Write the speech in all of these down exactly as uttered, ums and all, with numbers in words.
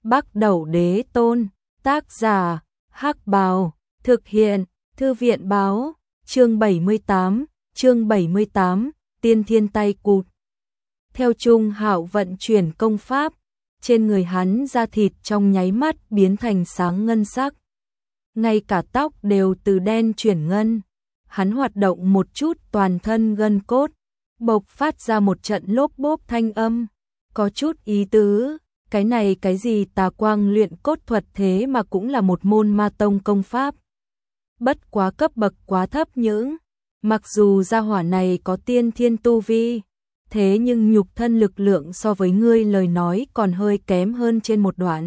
Bắc Đẩu Đế Tôn, tác giả, Hắc Bào, thực hiện, Thư viện Báo, chương bảy mươi tám, chương bảy mươi tám, Tiên Thiên Tay Cụt. Theo Trung Hạo vận chuyển công pháp, trên người hắn da thịt trong nháy mắt biến thành sáng ngân sắc. Ngay cả tóc đều từ đen chuyển ngân. Hắn hoạt động một chút toàn thân gân cốt, bộc phát ra một trận lốp bốp thanh âm, có chút ý tứ. Cái này cái gì tà quang luyện cốt thuật thế mà cũng là một môn ma tông công pháp. Bất quá cấp bậc quá thấp những, mặc dù gia hỏa này có tiên thiên tu vi, thế nhưng nhục thân lực lượng so với ngươi lời nói còn hơi kém hơn trên một đoạn.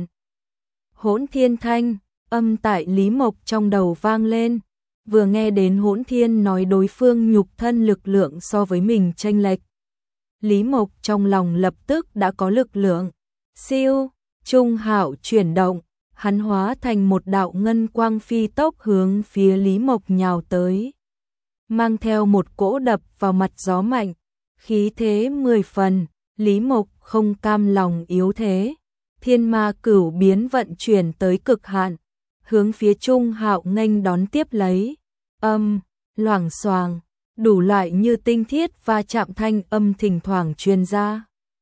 Hỗn Thiên Thanh, âm tại Lý Mộc trong đầu vang lên, vừa nghe đến Hỗn Thiên nói đối phương nhục thân lực lượng so với mình chênh lệch. Lý Mộc trong lòng lập tức đã có lực lượng. Siêu, Trung Hạo chuyển động, hắn hóa thành một đạo ngân quang phi tốc hướng phía Lý Mộc nhào tới. Mang theo một cỗ đập vào mặt gió mạnh, khí thế mười phần, Lý Mộc không cam lòng yếu thế. Thiên ma cửu biến vận chuyển tới cực hạn, hướng phía Trung Hạo nghênh đón tiếp lấy. Âm, loảng xoàng, đủ loại như tinh thiết và chạm thanh âm thỉnh thoảng truyền ra.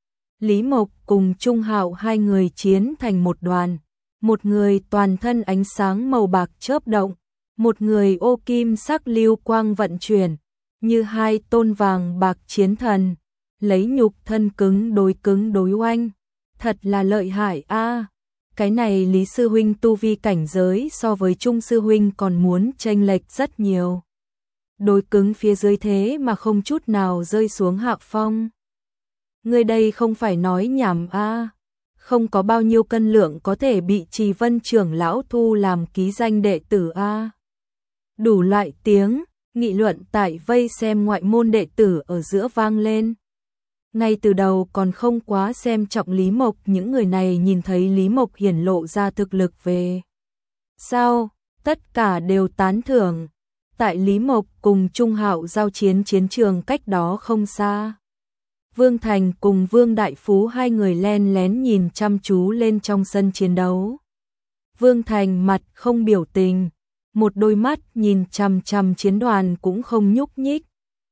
Lý Mộc cùng Trung Hạo hai người chiến thành một đoàn, một người toàn thân ánh sáng màu bạc chớp động, một người ô kim sắc lưu quang vận chuyển, như hai tôn vàng bạc chiến thần, lấy nhục thân cứng đối cứng đối oanh, thật là lợi hại a. À, cái này Lý sư huynh tu vi cảnh giới so với Trung sư huynh còn muốn chênh lệch rất nhiều. Đối cứng phía dưới thế mà không chút nào rơi xuống hạ phong. Người đây không phải nói nhảm a, à, không có bao nhiêu cân lượng có thể bị Trì Vân trưởng lão thu làm ký danh đệ tử a. À. Đủ loại tiếng nghị luận tại vây xem ngoại môn đệ tử ở giữa vang lên. Ngay từ đầu còn không quá xem trọng Lý Mộc, những người này nhìn thấy Lý Mộc hiển lộ ra thực lực về sau, tất cả đều tán thưởng. Tại Lý Mộc cùng Trung Hạo giao chiến chiến trường cách đó không xa, Vương Thành cùng Vương Đại Phú hai người len lén nhìn chăm chú lên trong sân chiến đấu. Vương Thành mặt không biểu tình, một đôi mắt nhìn chằm chằm chiến đoàn cũng không nhúc nhích.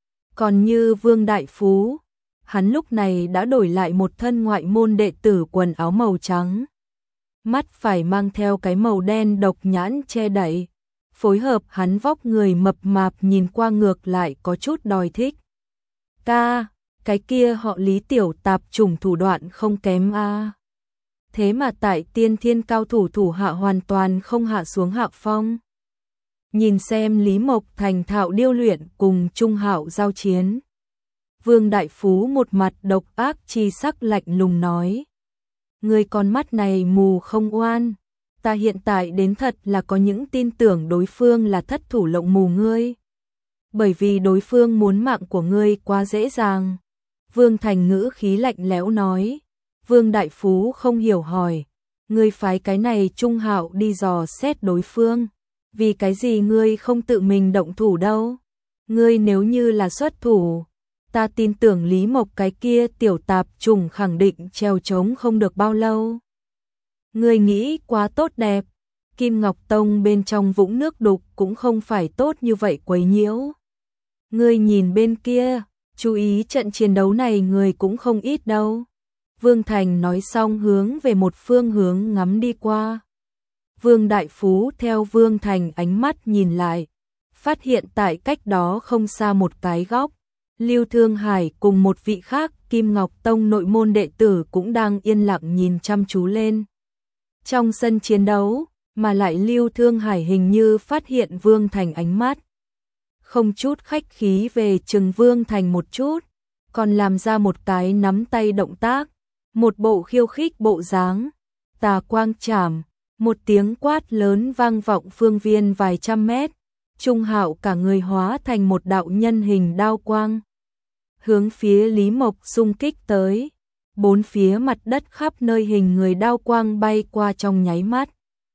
Còn như Vương Đại Phú, hắn lúc này đã đổi lại một thân ngoại môn đệ tử quần áo màu trắng. Mắt phải mang theo cái màu đen độc nhãn che đậy, phối hợp hắn vóc người mập mạp nhìn qua ngược lại có chút đòi thích. Ca, cái kia họ Lý tiểu tạp chủng thủ đoạn không kém a. À. Thế mà tại tiên thiên cao thủ thủ hạ hoàn toàn không hạ xuống hạ phong. Nhìn xem Lý Mộc thành thạo điêu luyện cùng Trung Hạo giao chiến. Vương Đại Phú một mặt độc ác chi sắc lạnh lùng nói. Người con mắt này mù không oan. Ta hiện tại đến thật là có những tin tưởng đối phương là thất thủ lộng mù ngươi. Bởi vì đối phương muốn mạng của ngươi quá dễ dàng. Vương Thành ngữ khí lạnh lẽo nói. Vương Đại Phú không hiểu hỏi. Ngươi phái cái này Trung Hạo đi dò xét đối phương. Vì cái gì ngươi không tự mình động thủ đâu? Ngươi nếu như là xuất thủ, ta tin tưởng Lý Mộc cái kia tiểu tạp trùng khẳng định treo trống không được bao lâu. Ngươi nghĩ quá tốt đẹp, Kim Ngọc Tông bên trong vũng nước đục cũng không phải tốt như vậy quấy nhiễu. Ngươi nhìn bên kia, chú ý trận chiến đấu này người cũng không ít đâu. Vương Thành nói xong hướng về một phương hướng ngắm đi qua. Vương Đại Phú theo Vương Thành ánh mắt nhìn lại, phát hiện tại cách đó không xa một cái góc, Lưu Thương Hải cùng một vị khác Kim Ngọc Tông nội môn đệ tử cũng đang yên lặng nhìn chăm chú lên. Trong sân chiến đấu, mà lại Lưu Thương Hải hình như phát hiện Vương Thành ánh mắt. Không chút khách khí về chừng Vương Thành một chút, còn làm ra một cái nắm tay động tác, một bộ khiêu khích bộ dáng, tà quang chảm. Một tiếng quát lớn vang vọng phương viên vài trăm mét, Trung Hạo cả người hóa thành một đạo nhân hình đao quang. Hướng phía Lý Mộc xung kích tới, bốn phía mặt đất khắp nơi hình người đao quang bay qua trong nháy mắt.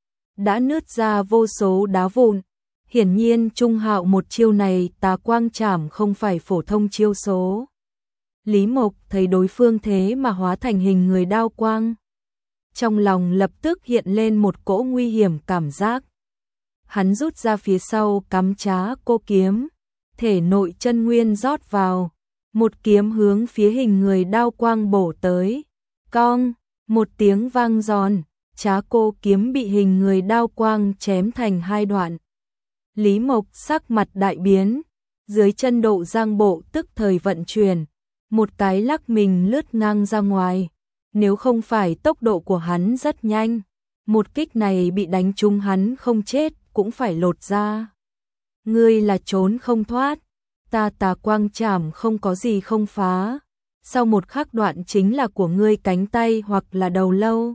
Đã nứt ra vô số đá vụn, hiển nhiên Trung Hạo một chiêu này tà quang chảm không phải phổ thông chiêu số. Lý Mộc thấy đối phương thế mà hóa thành hình người đao quang. trong lòng lập tức hiện lên một cỗ nguy hiểm cảm giác. Hắn rút ra phía sau cắm trá cô kiếm, thể nội chân nguyên rót vào, một kiếm hướng phía hình người đao quang bổ tới. Cong, một tiếng vang giòn, trá cô kiếm bị hình người đao quang chém thành hai đoạn. Lý Mộc sắc mặt đại biến, dưới chân Độ Giang Bộ tức thời vận chuyển, một cái lắc mình lướt ngang ra ngoài. Nếu không phải tốc độ của hắn rất nhanh, một kích này bị đánh trúng hắn không chết cũng phải lột ra. Ngươi là trốn không thoát, ta Tà Quang Trảm không có gì không phá. Sau một khắc đoạn chính là của ngươi cánh tay hoặc là đầu lâu.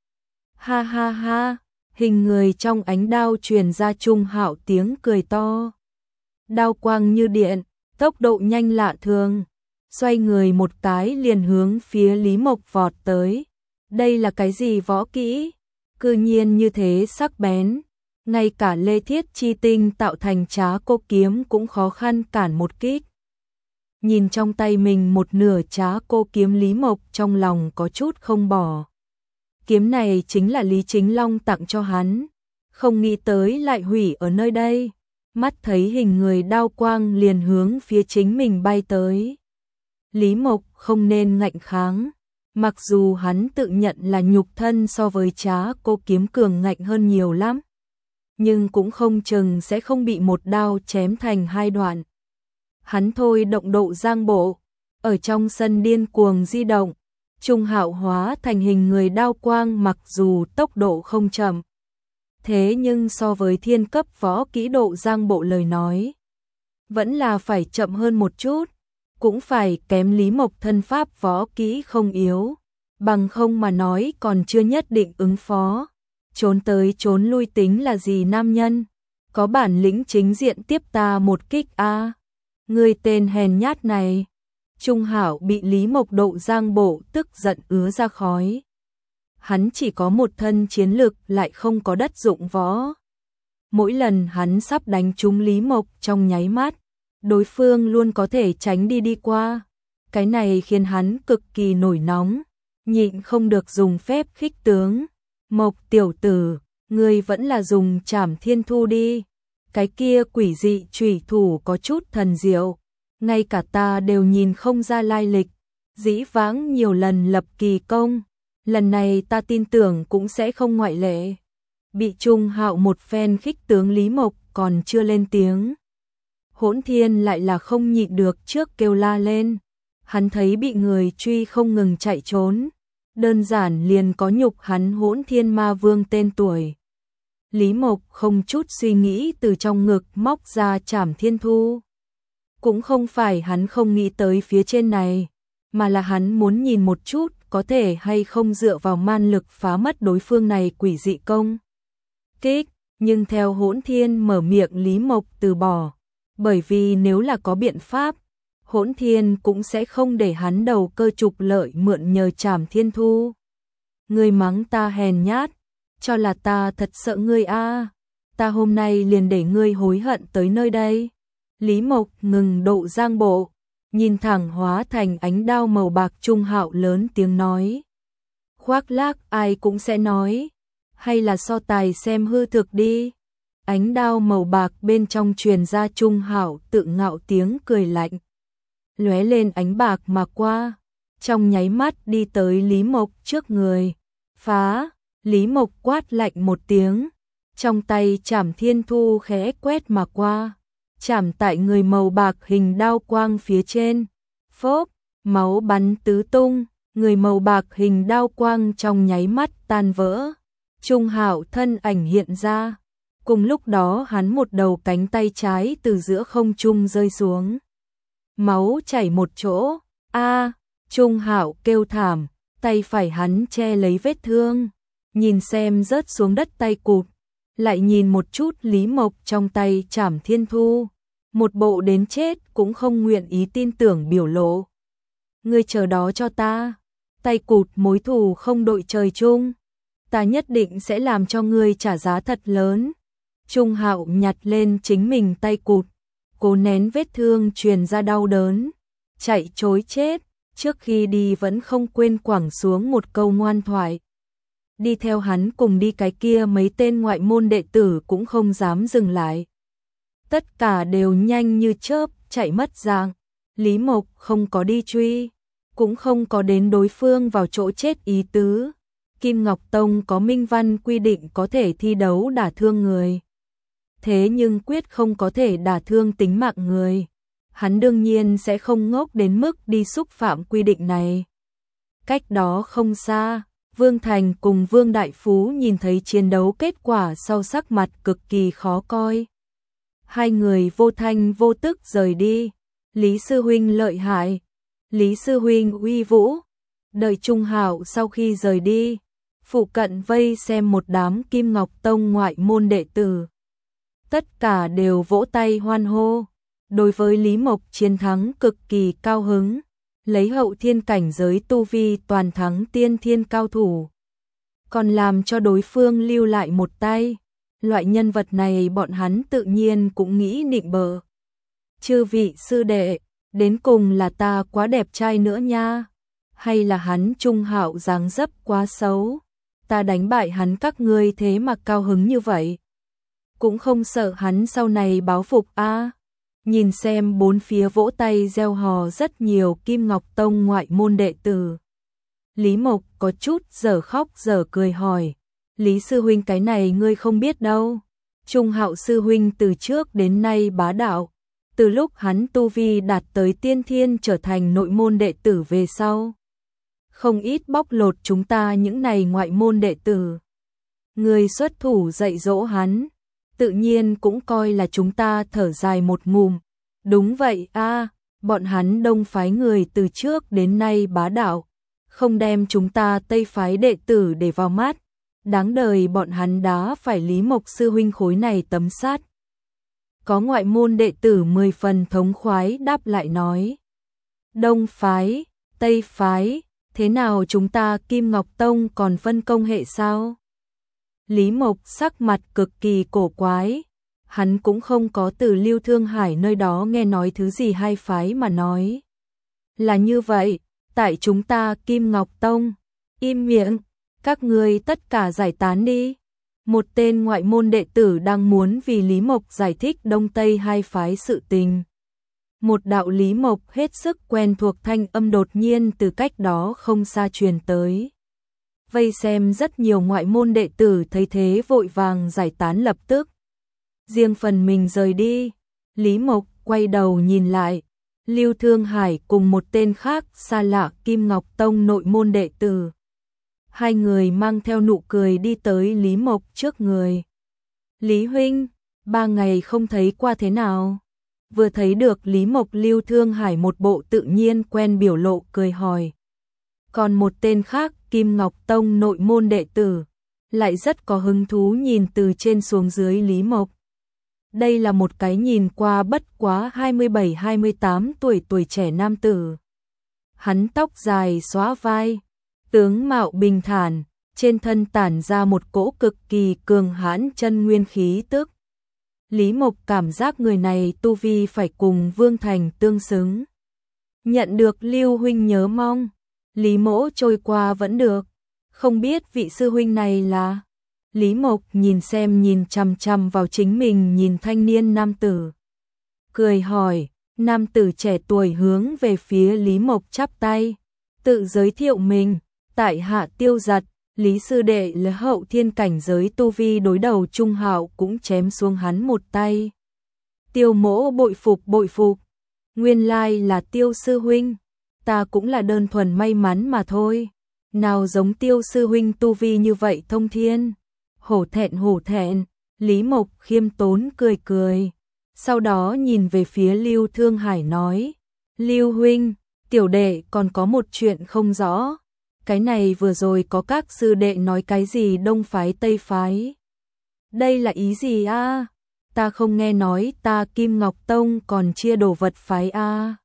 Ha ha ha, hình người trong ánh đao truyền ra Trung Hạo tiếng cười to. Đao quang như điện, tốc độ nhanh lạ thường, xoay người một cái liền hướng phía Lý Mộc vọt tới. Đây là cái gì võ kỹ? Cư nhiên như thế sắc bén, ngay cả Lê Thiết Chi Tinh tạo thành trá cô kiếm cũng khó khăn cản một kích. Nhìn trong tay mình một nửa trá cô kiếm, Lý Mộc trong lòng có chút không bỏ. Kiếm này chính là Lý Chính Long tặng cho hắn, không nghĩ tới lại hủy ở nơi đây. Mắt thấy hình người đao quang liền hướng phía chính mình bay tới. Lý Mộc không nên ngạnh kháng, mặc dù hắn tự nhận là nhục thân so với trá cô kiếm cường ngạnh hơn nhiều lắm, nhưng cũng không chừng sẽ không bị một đao chém thành hai đoạn. Hắn thôi động Độ Giang Bộ, ở trong sân điên cuồng di động, Trung Hạo hóa thành hình người đao quang, mặc dù tốc độ không chậm, thế nhưng so với thiên cấp võ kỹ Độ Giang Bộ lời nói, vẫn là phải chậm hơn một chút, cũng phải kém Lý Mộc thân pháp võ kỹ không yếu, bằng không mà nói còn chưa nhất định ứng phó. Trốn tới trốn lui tính là gì nam nhân, có bản lĩnh chính diện tiếp ta một kích a. À. Người tên hèn nhát này. Trung Hạo bị Lý Mộc Độ Giang Bộ tức giận ứa ra khói. Hắn chỉ có một thân chiến lực lại không có đất dụng võ. Mỗi lần hắn sắp đánh trúng Lý Mộc trong nháy mắt, đối phương luôn có thể tránh đi đi qua. Cái này khiến hắn cực kỳ nổi nóng, nhịn không được dùng phép khích tướng. Mộc tiểu tử, ngươi vẫn là dùng Trảm Thiên Thu đi. Cái kia quỷ dị chủy thủ có chút thần diệu, ngay cả ta đều nhìn không ra lai lịch. Dĩ vãng nhiều lần lập kỳ công, lần này ta tin tưởng cũng sẽ không ngoại lệ. Bị Trung Hạo một phen khích tướng, Lý Mộc còn chưa lên tiếng, Hỗn Thiên lại là không nhịn được trước kêu la lên. Hắn thấy bị người truy không ngừng chạy trốn, đơn giản liền có nhục hắn Hỗn Thiên Ma Vương tên tuổi. Lý Mộc không chút suy nghĩ từ trong ngực móc ra Trảm Thiên Thu. Cũng không phải hắn không nghĩ tới phía trên này, mà là hắn muốn nhìn một chút có thể hay không dựa vào man lực phá mất đối phương này quỷ dị công kích. Nhưng theo Hỗn Thiên mở miệng, Lý Mộc từ bỏ, bởi vì nếu là có biện pháp, Hỗn Thiên cũng sẽ không để hắn đầu cơ trục lợi mượn nhờ Trảm Thiên Thu. Ngươi mắng ta hèn nhát, cho là ta thật sợ ngươi a. À. Ta hôm nay liền để ngươi hối hận tới nơi đây. Lý Mộc ngừng Độ Giang Bộ, nhìn thẳng hóa thành ánh đao màu bạc Trung Hạo, lớn tiếng nói. Khoác lác ai cũng sẽ nói, hay là so tài xem hư thực đi. Ánh đao màu bạc bên trong truyền ra Trung Hạo tự ngạo tiếng cười lạnh, lóe lên ánh bạc mà qua, trong nháy mắt đi tới Lý Mộc trước người. Phá! Lý Mộc quát lạnh một tiếng, trong tay Trảm Thiên Thu khẽ quét mà qua, chạm tại người màu bạc hình đao quang phía trên. Phốp! Máu bắn tứ tung, người màu bạc hình đao quang trong nháy mắt tan vỡ. Trung Hạo thân ảnh hiện ra, cùng lúc đó hắn một đầu cánh tay trái từ giữa không trung rơi xuống. Máu chảy một chỗ. A! Trung Hạo kêu thảm, tay phải hắn che lấy vết thương, nhìn xem rớt xuống đất tay cụt, lại nhìn một chút Lý Mộc trong tay Trảm Thiên Thu, một bộ đến chết cũng không nguyện ý tin tưởng biểu lộ. Ngươi chờ đó cho ta, tay cụt mối thù không đội trời chung, ta nhất định sẽ làm cho ngươi trả giá thật lớn. Trung Hạo nhặt lên chính mình tay cụt, cố nén vết thương truyền ra đau đớn, chạy trối chết, trước khi đi vẫn không quên quẳng xuống một câu ngoan thoại. đi theo hắn cùng đi cái kia mấy tên ngoại môn đệ tử cũng không dám dừng lại. Tất cả đều nhanh như chớp chạy mất dạng. Lý Mộc không có đi truy, cũng không có đến đối phương vào chỗ chết ý tứ. Kim Ngọc Tông có minh văn quy định có thể thi đấu đả thương người. Thế nhưng quyết không có thể đả thương tính mạng người. Hắn đương nhiên sẽ không ngốc đến mức đi xúc phạm quy định này. Cách đó không xa, Vương Thành cùng Vương Đại Phú nhìn thấy chiến đấu kết quả sau sắc mặt cực kỳ khó coi. Hai người vô thanh vô tức rời đi. Lý sư huynh lợi hại, Lý sư huynh uy vũ. Đợi Trung Hạo sau khi rời đi, phụ cận vây xem một đám Kim Ngọc Tông ngoại môn đệ tử. Tất cả đều vỗ tay hoan hô. Đối với Lý Mộc chiến thắng cực kỳ cao hứng, lấy hậu thiên cảnh giới tu vi toàn thắng tiên thiên cao thủ. Còn làm cho đối phương lưu lại một tay. Loại nhân vật này bọn hắn tự nhiên cũng nghĩ nịnh bợ. Chư vị sư đệ, đến cùng là ta quá đẹp trai nữa nha, hay là hắn Trung Hạo dáng dấp quá xấu, ta đánh bại hắn các ngươi thế mà cao hứng như vậy. Cũng không sợ hắn sau này báo phục a. À. Nhìn xem bốn phía vỗ tay reo hò rất nhiều Kim Ngọc Tông ngoại môn đệ tử. Lý Mộc có chút dở khóc dở cười hỏi, Lý sư huynh cái này ngươi không biết đâu. Trung Hạo sư huynh từ trước đến nay bá đạo. Từ lúc hắn tu vi đạt tới tiên thiên trở thành nội môn đệ tử về sau, không ít bóc lột chúng ta những này ngoại môn đệ tử. Người xuất thủ dạy dỗ hắn, tự nhiên cũng coi là chúng ta thở dài một ngụm. Đúng vậy a, à, bọn hắn Đông phái người từ trước đến nay bá đạo, không đem chúng ta Tây phái đệ tử để vào mắt. Đáng đời bọn hắn đá phải Lý Mộc sư huynh khối này tấm sắt. Có ngoại môn đệ tử mười phần thống khoái đáp lại nói. Đông phái, Tây phái, thế nào chúng ta Kim Ngọc Tông còn phân công hệ sao? Lý Mộc sắc mặt cực kỳ cổ quái. Hắn cũng không có từ Lưu Thương Hải nơi đó nghe nói thứ gì hai phái mà nói. Là như vậy, tại chúng ta Kim Ngọc Tông, im miệng, các ngươi tất cả giải tán đi. Một tên ngoại môn đệ tử đang muốn vì Lý Mộc giải thích Đông Tây hai phái sự tình. Một đạo Lý Mộc hết sức quen thuộc thanh âm đột nhiên từ cách đó không xa truyền tới. Vây xem rất nhiều ngoại môn đệ tử thấy thế vội vàng giải tán lập tức. Riêng phần mình rời đi. Lý Mộc quay đầu nhìn lại. Lưu Thương Hải cùng một tên khác xa lạ Kim Ngọc Tông nội môn đệ tử. Hai người mang theo nụ cười đi tới Lý Mộc trước người. Lý huynh, ba ngày không thấy qua thế nào? Vừa thấy được Lý Mộc, Lưu Thương Hải một bộ tự nhiên quen biểu lộ cười hỏi. Còn một tên khác Kim Ngọc Tông nội môn đệ tử lại rất có hứng thú nhìn từ trên xuống dưới Lý Mộc. Đây là một cái nhìn qua bất quá hai mươi bảy hai mươi tám tuổi tuổi trẻ nam tử. Hắn tóc dài xõa vai, tướng mạo bình thản, trên thân tản ra một cỗ cực kỳ cường hãn chân nguyên khí tức. Lý Mộc cảm giác người này tu vi phải cùng Vương Thành tương xứng. Nhận được Lưu huynh nhớ mong, Lý mỗ trôi qua vẫn được, không biết vị sư huynh này là... Lý Mộc nhìn xem nhìn chằm chằm vào chính mình nhìn thanh niên nam tử. Cười hỏi, nam tử trẻ tuổi hướng về phía Lý Mộc chắp tay, tự giới thiệu mình, tại hạ Tiêu Giật, Lý sư đệ là hậu thiên cảnh giới tu vi đối đầu Trung Hạo cũng chém xuống hắn một tay. Tiêu mỗ bội phục bội phục, nguyên lai là Tiêu sư huynh, ta cũng là đơn thuần may mắn mà thôi, nào giống Tiêu sư huynh tu vi như vậy thông thiên. Hổ thẹn hổ thẹn, Lý Mộc khiêm tốn cười cười, sau đó nhìn về phía Lưu Thương Hải nói, Lưu huynh, tiểu đệ còn có một chuyện không rõ, cái này vừa rồi có các sư đệ nói cái gì Đông phái Tây phái. Đây là ý gì a? À? Ta không nghe nói ta Kim Ngọc Tông còn chia đồ vật phái a. À?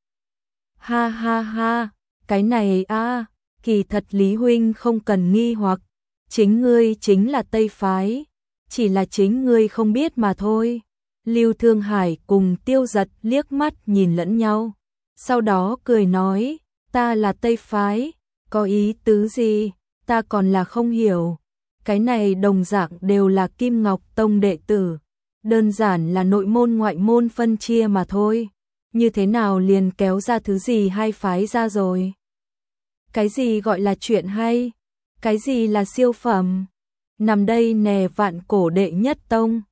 Ha ha ha, cái này a, à, kỳ thật Lý huynh không cần nghi hoặc. Chính ngươi chính là Tây phái, chỉ là chính ngươi không biết mà thôi. Lưu Thương Hải cùng Tiêu Giật liếc mắt nhìn lẫn nhau, sau đó cười nói, ta là Tây phái, có ý tứ gì, ta còn là không hiểu. cái này đồng dạng đều là Kim Ngọc Tông đệ tử, đơn giản là nội môn ngoại môn phân chia mà thôi, như thế nào liền kéo ra thứ gì hai phái ra rồi. Cái gì gọi là chuyện hay, cái gì là siêu phẩm, nằm đây nè vạn cổ đệ nhất tông,